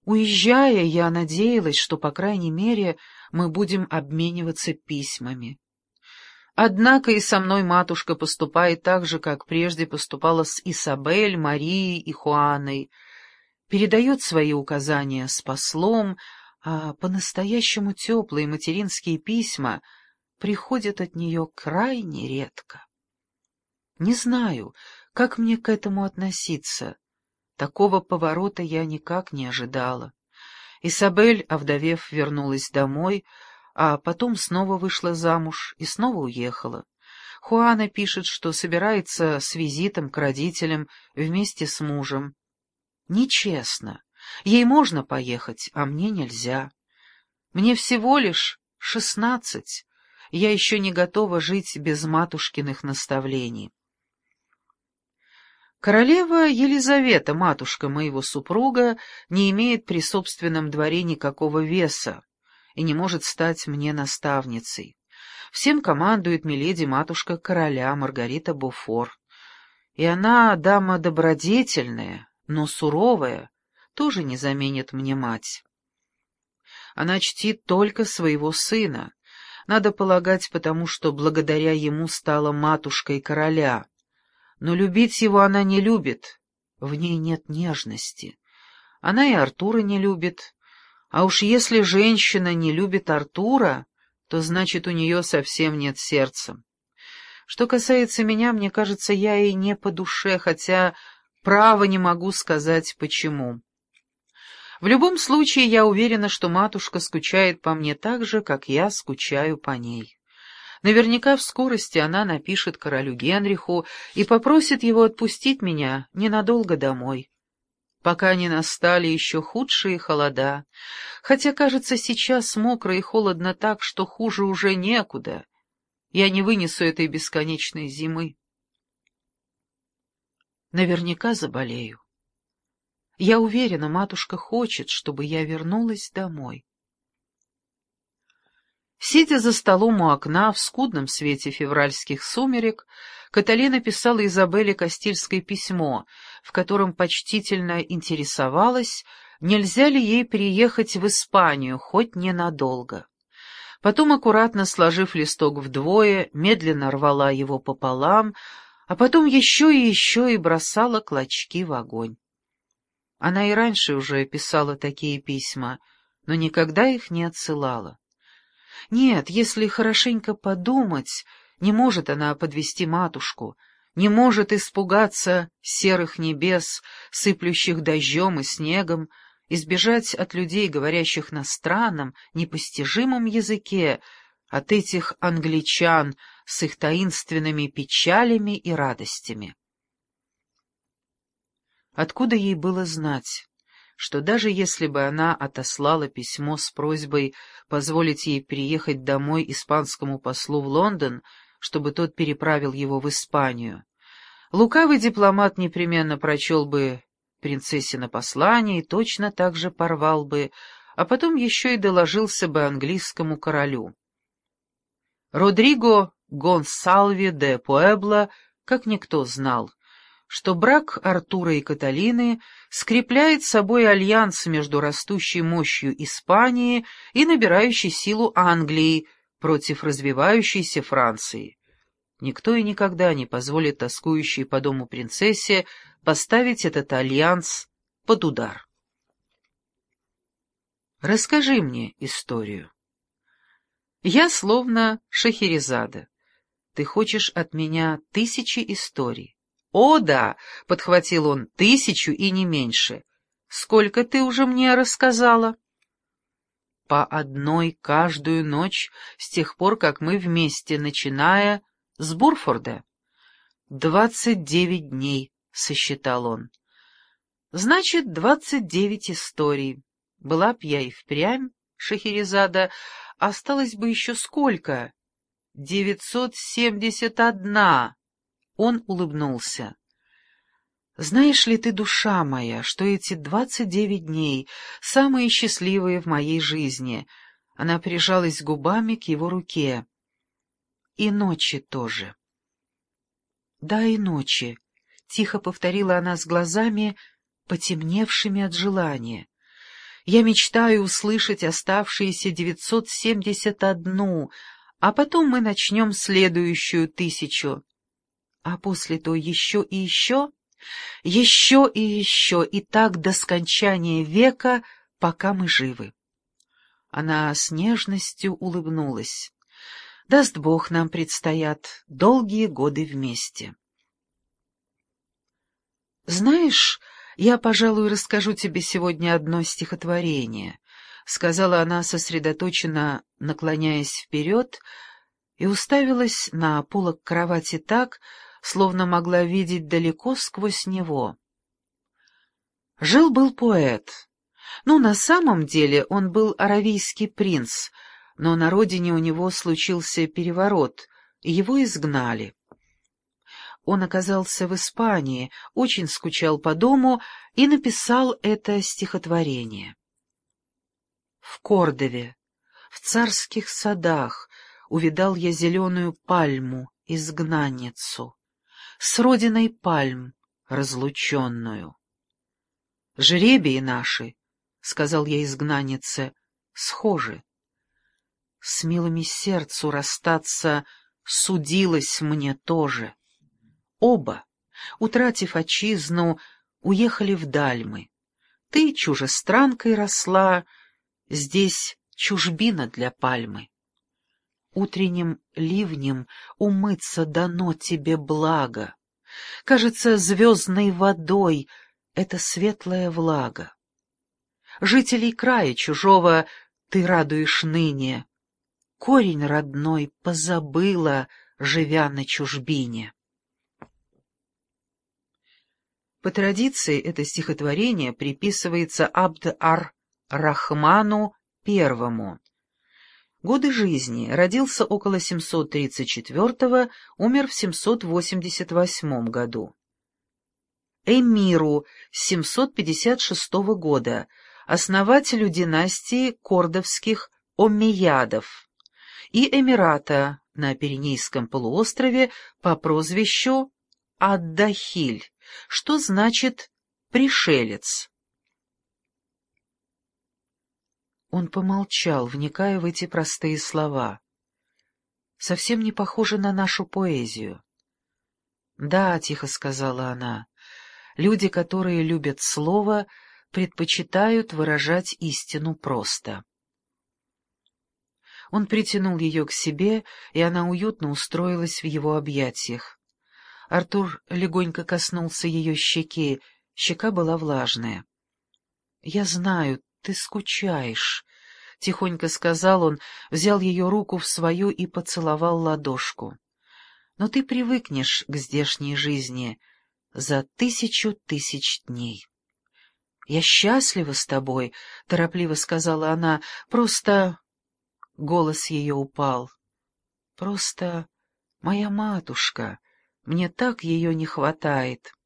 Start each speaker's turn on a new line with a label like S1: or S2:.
S1: Уезжая, я надеялась, что, по крайней мере, мы будем обмениваться письмами. Однако и со мной матушка поступает так же, как прежде поступала с Исабель, Марией и Хуаной, передает свои указания с послом, а по-настоящему теплые материнские письма приходят от нее крайне редко. Не знаю, как мне к этому относиться. Такого поворота я никак не ожидала. Исабель, овдовев, вернулась домой, а потом снова вышла замуж и снова уехала. Хуана пишет, что собирается с визитом к родителям вместе с мужем. Нечестно. Ей можно поехать, а мне нельзя. Мне всего лишь 16. Я еще не готова жить без матушкиных наставлений. Королева Елизавета, матушка моего супруга, не имеет при собственном дворе никакого веса и не может стать мне наставницей. Всем командует миледи-матушка короля Маргарита Бофор. И она дама добродетельная, но суровая, тоже не заменит мне мать. Она чтит только своего сына, надо полагать, потому что благодаря ему стала матушкой короля. Но любить его она не любит, в ней нет нежности. Она и Артура не любит, а уж если женщина не любит Артура, то значит у нее совсем нет сердца. Что касается меня, мне кажется, я ей не по душе, хотя право не могу сказать почему. В любом случае, я уверена, что матушка скучает по мне так же, как я скучаю по ней. Наверняка в скорости она напишет королю Генриху и попросит его отпустить меня ненадолго домой, пока не настали еще худшие холода, хотя, кажется, сейчас мокро и холодно так, что хуже уже некуда. Я не вынесу этой бесконечной зимы. Наверняка заболею. Я уверена, матушка хочет, чтобы я вернулась домой. Сидя за столом у окна в скудном свете февральских сумерек, Каталина писала Изабелле Кастильской письмо, в котором почтительно интересовалась, нельзя ли ей переехать в Испанию, хоть ненадолго. Потом, аккуратно сложив листок вдвое, медленно рвала его пополам, а потом еще и бросала клочки в огонь. Она и раньше уже писала такие письма, но никогда их не отсылала. Нет, если хорошенько подумать, не может она подвести матушку, не может испугаться серых небес, сыплющих дождем и снегом, избежать от людей, говорящих на странном, непостижимом языке, от этих англичан с их таинственными печалями и радостями. Откуда ей было знать, что даже если бы она отослала письмо с просьбой позволить ей переехать домой испанскому послу в Лондон, чтобы тот переправил его в Испанию, лукавый дипломат непременно прочел бы принцессино послание и точно так же порвал бы, а потом еще и доложился бы английскому королю. Родриго Гонсалви де Пуэбла как никто знал, что брак Артура и Каталины скрепляет собой альянс между растущей мощью Испании и набирающей силу Англии против развивающейся Франции. Никто и никогда не позволит тоскующей по дому принцессе поставить этот альянс под удар. Расскажи мне историю. Я словно Шахерезада. Ты хочешь от меня 1000 историй. «О, да!» — подхватил он, 1000 и не меньше. «Сколько ты уже мне рассказала?» «По одной каждую ночь с тех пор, как мы вместе, начиная с Бурфорда». 29 дней, — сосчитал он. «Значит, 29 историй. Была б я и впрямь, Шахерезада, осталось бы еще сколько? 971. Он улыбнулся. «Знаешь ли ты, душа моя, что эти 29 дней самые счастливые в моей жизни?» Она прижалась губами к его руке. «И ночи тоже». «Да, и ночи», — тихо повторила она с глазами, потемневшими от желания. Я мечтаю услышать оставшиеся 971, а потом мы начнем следующую 1000. А после той еще и еще, еще и еще, и так до скончания века, пока мы живы. Она с нежностью улыбнулась. Даст Бог, нам предстоят долгие годы вместе. «Знаешь, я, пожалуй, расскажу тебе сегодня одно стихотворение», — сказала она, сосредоточенно наклоняясь вперед, и уставилась на полок кровати так, словно могла видеть далеко сквозь него. Жил-был поэт. Ну, на самом деле он был аравийский принц, но на родине у него случился переворот, и его изгнали. Он оказался в Испании, очень скучал по дому и написал это стихотворение. В Кордове, в царских садах, увидал я зеленую пальму, изгнанницу, с родиной пальм разлученную. «Жребии наши, — сказал я изгнаннице, — схожи. С милыми сердцу расстаться судилось мне тоже. Оба, утратив отчизну, уехали вдаль мы. Ты чужестранкой росла, здесь чужбина для пальмы. Утренним ливнем умыться дано тебе благо. Кажется, звездной водой это светлая влага. Жителей края чужого ты радуешь ныне. Корень родной позабыла, живя на чужбине. По традиции это стихотворение приписывается Абд-ар-Рахману I. Годы жизни: родился около 734, умер в 788 году. Эмиру с 756 года, основателю династии кордовских оммеядов и эмирата на Пиренейском полуострове по прозвищу Ад-Дахиль, что значит «пришелец». Он помолчал, вникая в эти простые слова. Совсем не похоже на нашу поэзию. «Да», — тихо сказала она, — «люди, которые любят слово, предпочитают выражать истину просто». Он притянул ее к себе, и она уютно устроилась в его объятиях. Артур легонько коснулся ее щеки, щека была влажная. «Я знаю, ты скучаешь», — тихонько сказал он, взял ее руку в свою и поцеловал ладошку. «Но ты привыкнешь к здешней жизни за 1000 тысяч дней». «Я счастлива с тобой», — торопливо сказала она, — «просто...» Голос ее упал. «Просто моя матушка, мне так ее не хватает».